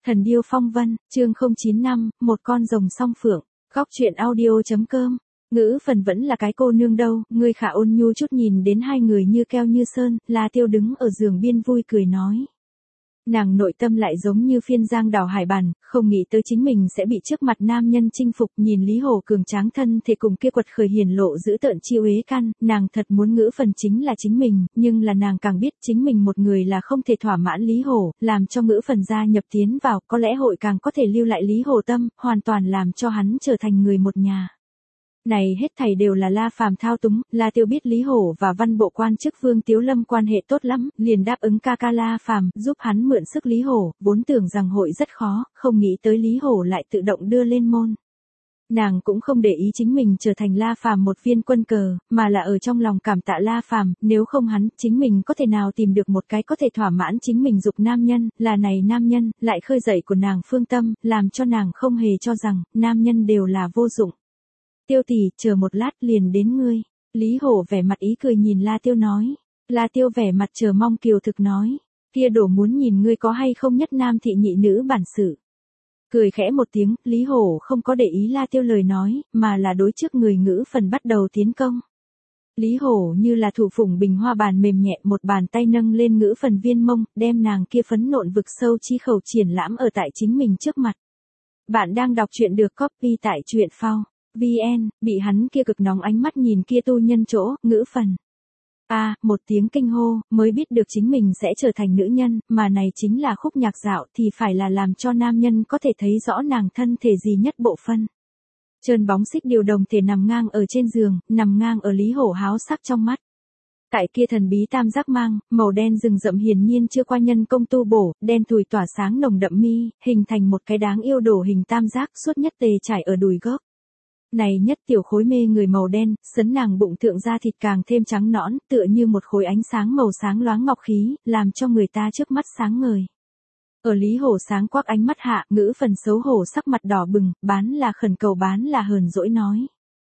Thần điêu phong vân, chương 095, một con rồng song phượng, góc truyện audio.com. Ngữ Phần vẫn là cái cô nương đâu, ngươi khả ôn nhu chút nhìn đến hai người như keo như sơn, La Tiêu đứng ở giường biên vui cười nói. Nàng nội tâm lại giống như phiên giang đảo hải bản, không nghĩ tới chính mình sẽ bị trước mặt nam nhân chinh phục, nhìn Lý Hổ cường tráng thân thể cùng kia quật khởi hiển lộ giữ tợn chi uế căn, nàng thật muốn Ngữ Phần chính là chính mình, nhưng là nàng càng biết chính mình một người là không thể thỏa mãn Lý Hổ, làm cho Ngữ Phần gia nhập tiến vào, có lẽ hội càng có thể lưu lại Lý Hổ tâm, hoàn toàn làm cho hắn trở thành người một nhà. Này hết thảy đều là La Phàm thao túng, La Tiêu biết Lý Hổ và văn bộ quan chức Vương Tiếu Lâm quan hệ tốt lắm, liền đáp ứng ca ca La Phàm, giúp hắn mượn sức Lý Hổ, vốn tưởng rằng hội rất khó, không nghĩ tới Lý Hổ lại tự động đưa lên môn. Nàng cũng không để ý chính mình trở thành La Phàm một viên quân cờ, mà là ở trong lòng cảm tạ La Phàm, nếu không hắn, chính mình có thể nào tìm được một cái có thể thỏa mãn chính mình dục nam nhân, là này nam nhân, lại khơi dậy của nàng phương tâm, làm cho nàng không hề cho rằng, nam nhân đều là vô dụng. Tiêu tỷ, chờ một lát liền đến ngươi. Lý Hổ vẻ mặt ý cười nhìn La Tiêu nói. La Tiêu vẻ mặt chờ mong kiều thực nói. Kia đổ muốn nhìn ngươi có hay không nhất nam thị nhị nữ bản sự. Cười khẽ một tiếng, Lý Hổ không có để ý La Tiêu lời nói, mà là đối trước người Ngữ Phần bắt đầu tiến công. Lý Hổ như là thủ phủng bình hoa bàn mềm nhẹ, một bàn tay nâng lên Ngữ Phần viên mông, đem nàng kia phấn nộn vực sâu chi khẩu triển lãm ở tại chính mình trước mặt. Bạn đang đọc truyện được copy tại truyện phao. VN, bị hắn kia cực nóng ánh mắt nhìn kia tu nhân chỗ, Ngữ Phần. Một tiếng kinh hô, mới biết được chính mình sẽ trở thành nữ nhân, mà này chính là khúc nhạc dạo thì phải là làm cho nam nhân có thể thấy rõ nàng thân thể gì nhất bộ phân. Trơn bóng xích điều đồng thể nằm ngang ở trên giường, nằm ngang ở Lý Hổ háo sắc trong mắt. Tại kia thần bí tam giác mang, màu đen rừng rậm hiển nhiên chưa qua nhân công tu bổ, đen thùi tỏa sáng nồng đậm mi, hình thành một cái đáng yêu đổ hình tam giác suốt nhất tề trải ở đùi gốc. Này nhất tiểu khối mê người màu đen, sấn nàng bụng thượng da thịt càng thêm trắng nõn, tựa như một khối ánh sáng màu sáng loáng ngọc khí, làm cho người ta trước mắt sáng ngời. Ở Lý Hổ sáng quắc ánh mắt hạ, Ngữ Phần xấu hổ sắc mặt đỏ bừng, bán là khẩn cầu bán là hờn dỗi nói.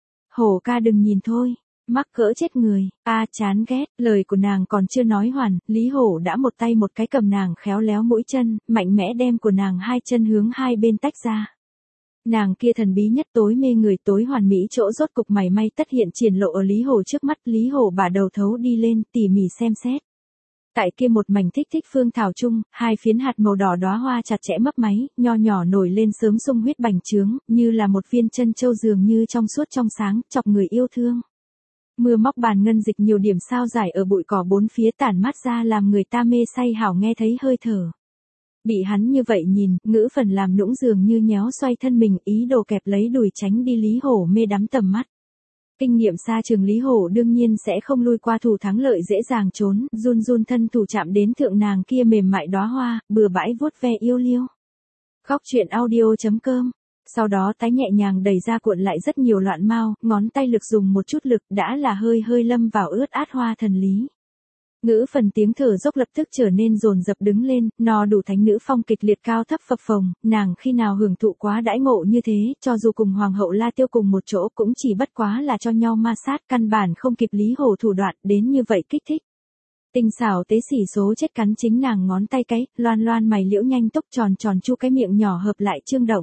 Hổ ca đừng nhìn thôi, mắc cỡ chết người, chán ghét, lời của nàng còn chưa nói hoàn, Lý Hổ đã một tay một cái cầm nàng khéo léo mũi chân, mạnh mẽ đem của nàng hai chân hướng hai bên tách ra. Nàng kia thần bí nhất tối mê người tối hoàn mỹ chỗ rốt cục mày may tất hiện triển lộ ở Lý Hổ trước mắt, Lý Hổ bả đầu thấu đi lên tỉ mỉ xem xét. Tại kia một mảnh thích thích phương thảo chung, hai phiến hạt màu đỏ đóa hoa chặt chẽ mấp máy, nho nhỏ nổi lên sớm sung huyết bành trướng, như là một viên chân châu dường như trong suốt trong sáng, chọc người yêu thương. Mưa móc bàn ngân dịch nhiều điểm sao giải ở bụi cỏ bốn phía tản mát ra làm người ta mê say hảo nghe thấy hơi thở. Bị hắn như vậy nhìn, Ngữ Phần làm nũng dường như nhéo xoay thân mình, ý đồ kẹp lấy đùi tránh đi Lý Hổ mê đắm tầm mắt. Kinh nghiệm xa trường Lý Hổ đương nhiên sẽ không lui qua thủ thắng lợi dễ dàng trốn, run run thân thủ chạm đến thượng nàng kia mềm mại đóa hoa, bừa bãi vuốt ve yêu liêu. Góc truyện audio.com. Sau đó tái nhẹ nhàng đẩy ra cuộn lại rất nhiều loạn mao, ngón tay lực dùng một chút lực đã là hơi hơi lâm vào ướt át hoa thần lý. Ngữ Phần tiếng thở dốc lập tức trở nên dồn dập đứng lên, no đủ thánh nữ phong kịch liệt cao thấp phập phồng, nàng khi nào hưởng thụ quá đãi ngộ như thế, cho dù cùng Hoàng hậu La Tiêu cùng một chỗ cũng chỉ bất quá là cho nhau ma sát, căn bản không kịp Lý Hổ thủ đoạn đến như vậy kích thích. Tinh xảo tế sỉ số chết cắn chính nàng ngón tay cái, loan loan mày liễu nhanh tốc tròn tròn chu cái miệng nhỏ hợp lại trương động.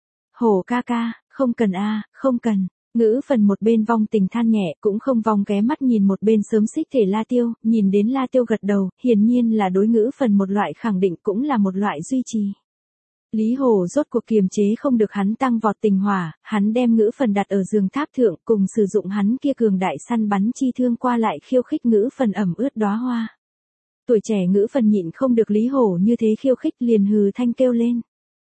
Hổ ca ca, không cần không cần. Ngữ Phần một bên vong tình than nhẹ, cũng không vong ghé mắt nhìn một bên sớm xích thể La Tiêu, nhìn đến La Tiêu gật đầu, hiển nhiên là đối Ngữ Phần một loại khẳng định cũng là một loại duy trì. Lý Hổ rốt cuộc kiềm chế không được hắn tăng vọt tình hỏa, hắn đem Ngữ Phần đặt ở giường tháp thượng, cùng sử dụng hắn kia cường đại săn bắn chi thương qua lại khiêu khích Ngữ Phần ẩm ướt đóa hoa. Tuổi trẻ Ngữ Phần nhịn không được Lý Hổ như thế khiêu khích liền hừ thanh kêu lên.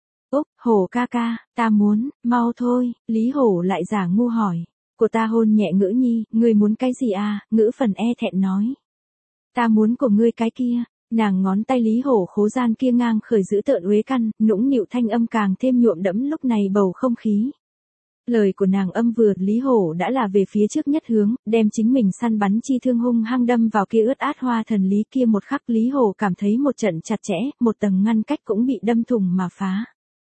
Hổ ca ca, ta muốn, mau thôi, Lý Hổ lại giả ngu hỏi. Của ta hôn nhẹ Ngữ nhi, ngươi muốn cái gì Ngữ Phần e thẹn nói. Ta muốn của ngươi cái kia, nàng ngón tay Lý Hổ khố gian kia ngang khởi giữ tợn uế căn, nũng nịu thanh âm càng thêm nhuộm đẫm lúc này bầu không khí. Lời của nàng âm vừa, Lý Hổ đã là về phía trước nhất hướng, đem chính mình săn bắn chi thương hung hăng đâm vào kia ướt át hoa thần lý kia một khắc Lý Hổ cảm thấy một trận chặt chẽ, một tầng ngăn cách cũng bị đâm thủng mà phá.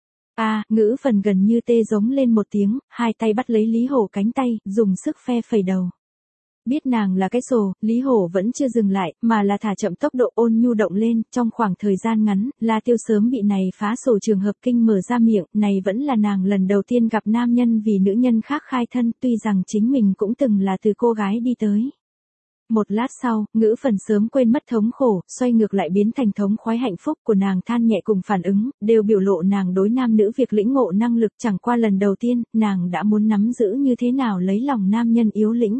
Ngữ Phần gần như tê giống lên một tiếng, hai tay bắt lấy Lý Hổ cánh tay, dùng sức phe phẩy đầu. Biết nàng là cái sồ, Lý Hổ vẫn chưa dừng lại, mà là thả chậm tốc độ ôn nhu động lên, trong khoảng thời gian ngắn, La Tiêu sớm bị này phá sổ trường hợp kinh mở ra miệng, này vẫn là nàng lần đầu tiên gặp nam nhân vì nữ nhân khác khai thân, tuy rằng chính mình cũng từng là từ cô gái đi tới. Một lát sau, ngữ phần sớm quên mất thống khổ, xoay ngược lại biến thành thống khoái hạnh phúc của nàng than nhẹ cùng phản ứng, đều biểu lộ nàng đối nam nữ việc lĩnh ngộ năng lực chẳng qua lần đầu tiên, nàng đã muốn nắm giữ như thế nào lấy lòng nam nhân yếu lĩnh.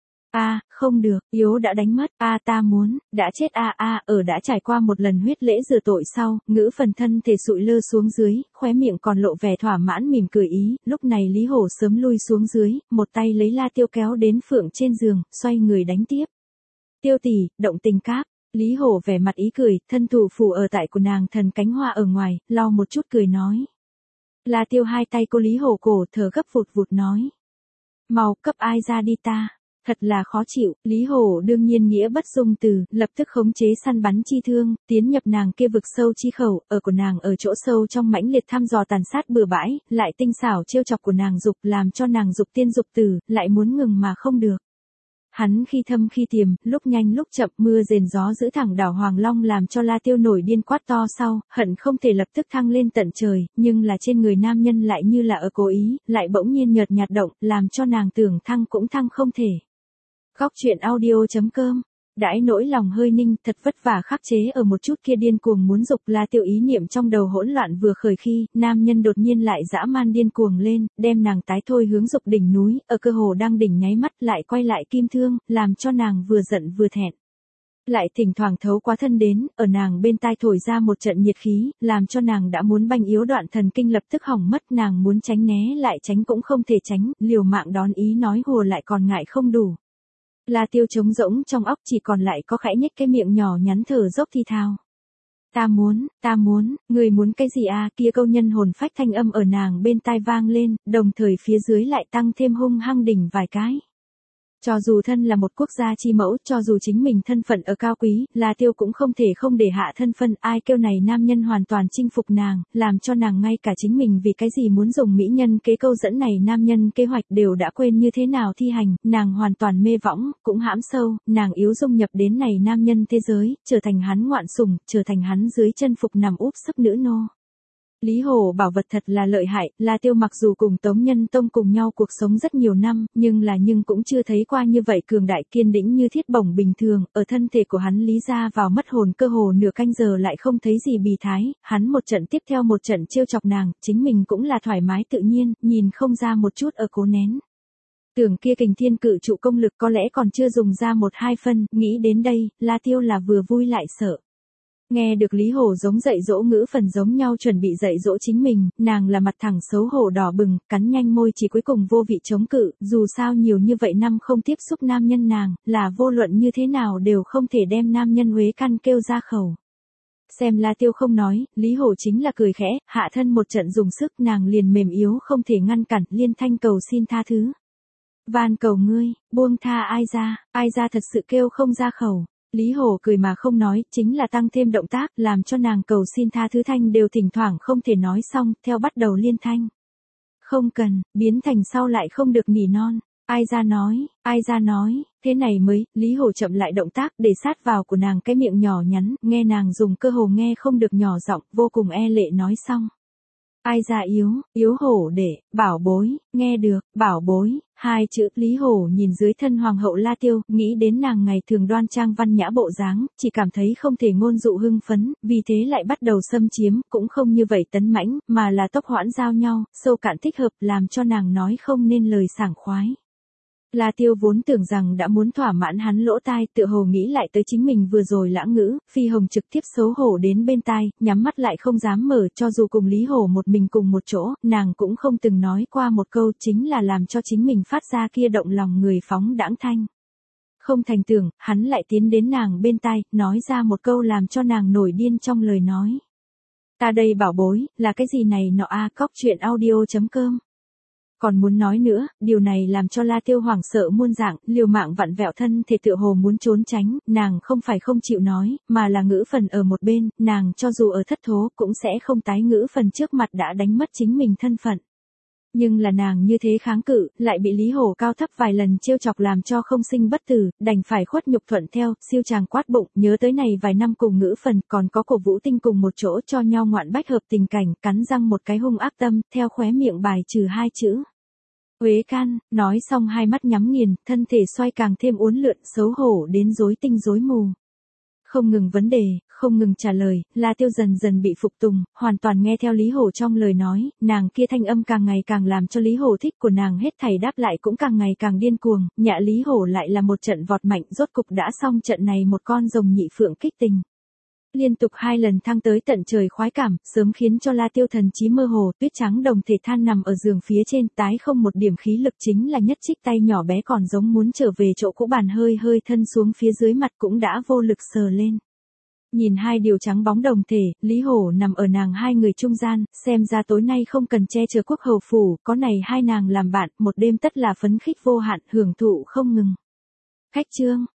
Không được, yếu đã đánh mất, ta muốn, đã chết ở đã trải qua một lần huyết lễ rửa tội sau, ngữ phần thân thể sụi lơ xuống dưới, khóe miệng còn lộ vẻ thỏa mãn mỉm cười ý, lúc này Lý Hổ sớm lui xuống dưới, một tay lấy La Tiêu kéo đến phượng trên giường, xoay người đánh tiếp. Tiêu tỷ, động tình cáp. Lý Hổ vẻ mặt ý cười, thân thủ phủ ở tại của nàng thần cánh hoa ở ngoài, lau một chút cười nói. La Tiêu hai tay cô Lý Hổ cổ thở gấp vụt vụt nói. Mau cấp ai ra đi ta. Thật là khó chịu, Lý Hổ đương nhiên nghĩa bất dung từ, lập tức khống chế săn bắn chi thương, tiến nhập nàng kia vực sâu chi khẩu, ở của nàng ở chỗ sâu trong mãnh liệt thăm dò tàn sát bừa bãi, lại tinh xảo trêu chọc của nàng dục làm cho nàng dục tiên dục tử, lại muốn ngừng mà không được. Hắn khi thâm khi tiềm, lúc nhanh lúc chậm, mưa rền gió giữ thẳng đảo Hoàng Long làm cho La Tiêu nổi điên quát to sau, hận không thể lập tức thăng lên tận trời, nhưng là trên người nam nhân lại như là ở cố ý, lại bỗng nhiên nhợt nhạt động, làm cho nàng tưởng thăng cũng thăng không thể. Góc truyện audio.com. Đãi nỗi lòng hơi ninh, thật vất vả khắc chế ở một chút kia điên cuồng muốn dục La Tiêu ý niệm trong đầu hỗn loạn vừa khởi khi, nam nhân đột nhiên lại dã man điên cuồng lên, đem nàng tái thôi hướng dục đỉnh núi, ở cơ hồ đang đỉnh nháy mắt lại quay lại kim thương, làm cho nàng vừa giận vừa thẹn. Lại thỉnh thoảng thấu quá thân đến, ở nàng bên tai thổi ra một trận nhiệt khí, làm cho nàng đã muốn banh yếu đoạn thần kinh lập tức hỏng mất, nàng muốn tránh né lại tránh cũng không thể tránh, liều mạng đón ý nói hùa lại còn ngại không đủ. La Tiêu trống rỗng trong óc chỉ còn lại có khẽ nhếch cái miệng nhỏ nhắn thở dốc thi thào. Ta muốn, người muốn cái gì kia câu nhân hồn phách thanh âm ở nàng bên tai vang lên, đồng thời phía dưới lại tăng thêm hung hăng đỉnh vài cái. Cho dù thân là một quốc gia chi mẫu, cho dù chính mình thân phận ở cao quý, La Tiêu cũng không thể không để hạ thân phân, ai kêu này nam nhân hoàn toàn chinh phục nàng, làm cho nàng ngay cả chính mình vì cái gì muốn dùng mỹ nhân kế câu dẫn này nam nhân kế hoạch đều đã quên như thế nào thi hành, nàng hoàn toàn mê võng, cũng hãm sâu, nàng yếu dung nhập đến này nam nhân thế giới, trở thành hắn ngoạn sủng, trở thành hắn dưới chân phục nằm úp sấp nữ nô. Lý Hổ bảo vật thật là lợi hại, La Tiêu mặc dù cùng Tống Nhân Tông cùng nhau cuộc sống rất nhiều năm, nhưng cũng chưa thấy qua như vậy cường đại kiên đĩnh như thiết bổng bình thường, ở thân thể của hắn lý ra vào mất hồn cơ hồ nửa canh giờ lại không thấy gì bì thái, hắn một trận tiếp theo một trận trêu chọc nàng, chính mình cũng là thoải mái tự nhiên, nhìn không ra một chút ở cố nén. Tưởng kia kình thiên cự trụ công lực có lẽ còn chưa dùng ra 1-2 phân, nghĩ đến đây, La Tiêu là vừa vui lại sợ. Nghe được Lý Hổ giống dạy dỗ ngữ phần giống nhau chuẩn bị dạy dỗ chính mình, nàng là mặt thẳng xấu hổ đỏ bừng, cắn nhanh môi chỉ cuối cùng vô vị chống cự, dù sao nhiều như vậy năm không tiếp xúc nam nhân nàng, là vô luận như thế nào đều không thể đem nam nhân uế căn kêu ra khẩu. Xem La Tiêu không nói, Lý Hổ chính là cười khẽ, hạ thân một trận dùng sức nàng liền mềm yếu không thể ngăn cản, liên thanh cầu xin tha thứ. Van cầu ngươi, buông tha ai ra thật sự kêu không ra khẩu. Lý Hổ cười mà không nói, chính là tăng thêm động tác, làm cho nàng cầu xin tha thứ thanh đều thỉnh thoảng không thể nói xong, theo bắt đầu liên thanh. Không cần, biến thành sau lại không được nỉ non. Ai ra nói, thế này mới, Lý Hổ chậm lại động tác để sát vào của nàng cái miệng nhỏ nhắn, nghe nàng dùng cơ hồ nghe không được nhỏ giọng, vô cùng e lệ nói xong. Ai ra yếu hổ để, bảo bối, nghe được, bảo bối, hai chữ, Lý Hổ nhìn dưới thân hoàng hậu La Tiêu, nghĩ đến nàng ngày thường đoan trang văn nhã bộ dáng, chỉ cảm thấy không thể ngôn dụ hưng phấn, vì thế lại bắt đầu xâm chiếm, cũng không như vậy tấn mãnh, mà là tốc hoãn giao nhau, sâu cạn thích hợp, làm cho nàng nói không nên lời sảng khoái. La Tiêu vốn tưởng rằng đã muốn thỏa mãn hắn lỗ tai, tựa hồ nghĩ lại tới chính mình vừa rồi lãng ngữ, Phi Hồng trực tiếp xấu hổ đến bên tai, nhắm mắt lại không dám mở, cho dù cùng Lý Hổ một mình cùng một chỗ, nàng cũng không từng nói qua một câu, chính là làm cho chính mình phát ra kia động lòng người phóng đãng thanh. Không thành tưởng, hắn lại tiến đến nàng bên tai, nói ra một câu làm cho nàng nổi điên trong lời nói. Ta đây bảo bối, là cái gì này nọ Cóc truyện audio.com. Còn muốn nói nữa, điều này làm cho La Tiêu hoảng sợ muôn dạng, liều mạng vặn vẹo thân thể tựa hồ muốn trốn tránh, nàng không phải không chịu nói, mà là ngữ phần ở một bên, nàng cho dù ở thất thố cũng sẽ không tái ngữ phần trước mặt đã đánh mất chính mình thân phận. Nhưng là nàng như thế kháng cự, lại bị Lý Hổ cao thấp vài lần trêu chọc làm cho không sinh bất tử, đành phải khuất nhục thuận theo, siêu chàng quát bụng, nhớ tới này vài năm cùng Ngữ Phần còn có Cổ Vũ Tinh cùng một chỗ cho nhau ngoạn bách hợp tình cảnh, cắn răng một cái hung ác tâm, theo khóe miệng bài trừ hai chữ. Uế can, nói xong hai mắt nhắm nghiền, thân thể xoay càng thêm uốn lượn, xấu hổ đến rối tinh rối mù. Không ngừng vấn đề, không ngừng trả lời, La Tiêu dần dần bị phục tùng, hoàn toàn nghe theo Lý Hổ trong lời nói, nàng kia thanh âm càng ngày càng làm cho Lý Hổ thích của nàng hết thảy đáp lại cũng càng ngày càng điên cuồng, nhạ Lý Hổ lại là một trận vọt mạnh, rốt cục đã xong trận này một con rồng nhị phượng kích tình. Liên tục 2 lần thăng tới tận trời khoái cảm, sớm khiến cho La Tiêu thần trí mơ hồ, tuyết trắng đồng thể than nằm ở giường phía trên, tái không một điểm khí lực, chính là nhất trích tay nhỏ bé còn giống muốn trở về chỗ cũ, bàn hơi hơi thân xuống phía dưới mặt cũng đã vô lực sờ lên. Nhìn hai điều trắng bóng đồng thể, Lý Hổ nằm ở nàng hai người trung gian, xem ra tối nay không cần che chở quốc hầu phủ, có này hai nàng làm bạn, một đêm tất là phấn khích vô hạn, hưởng thụ không ngừng. Khách chương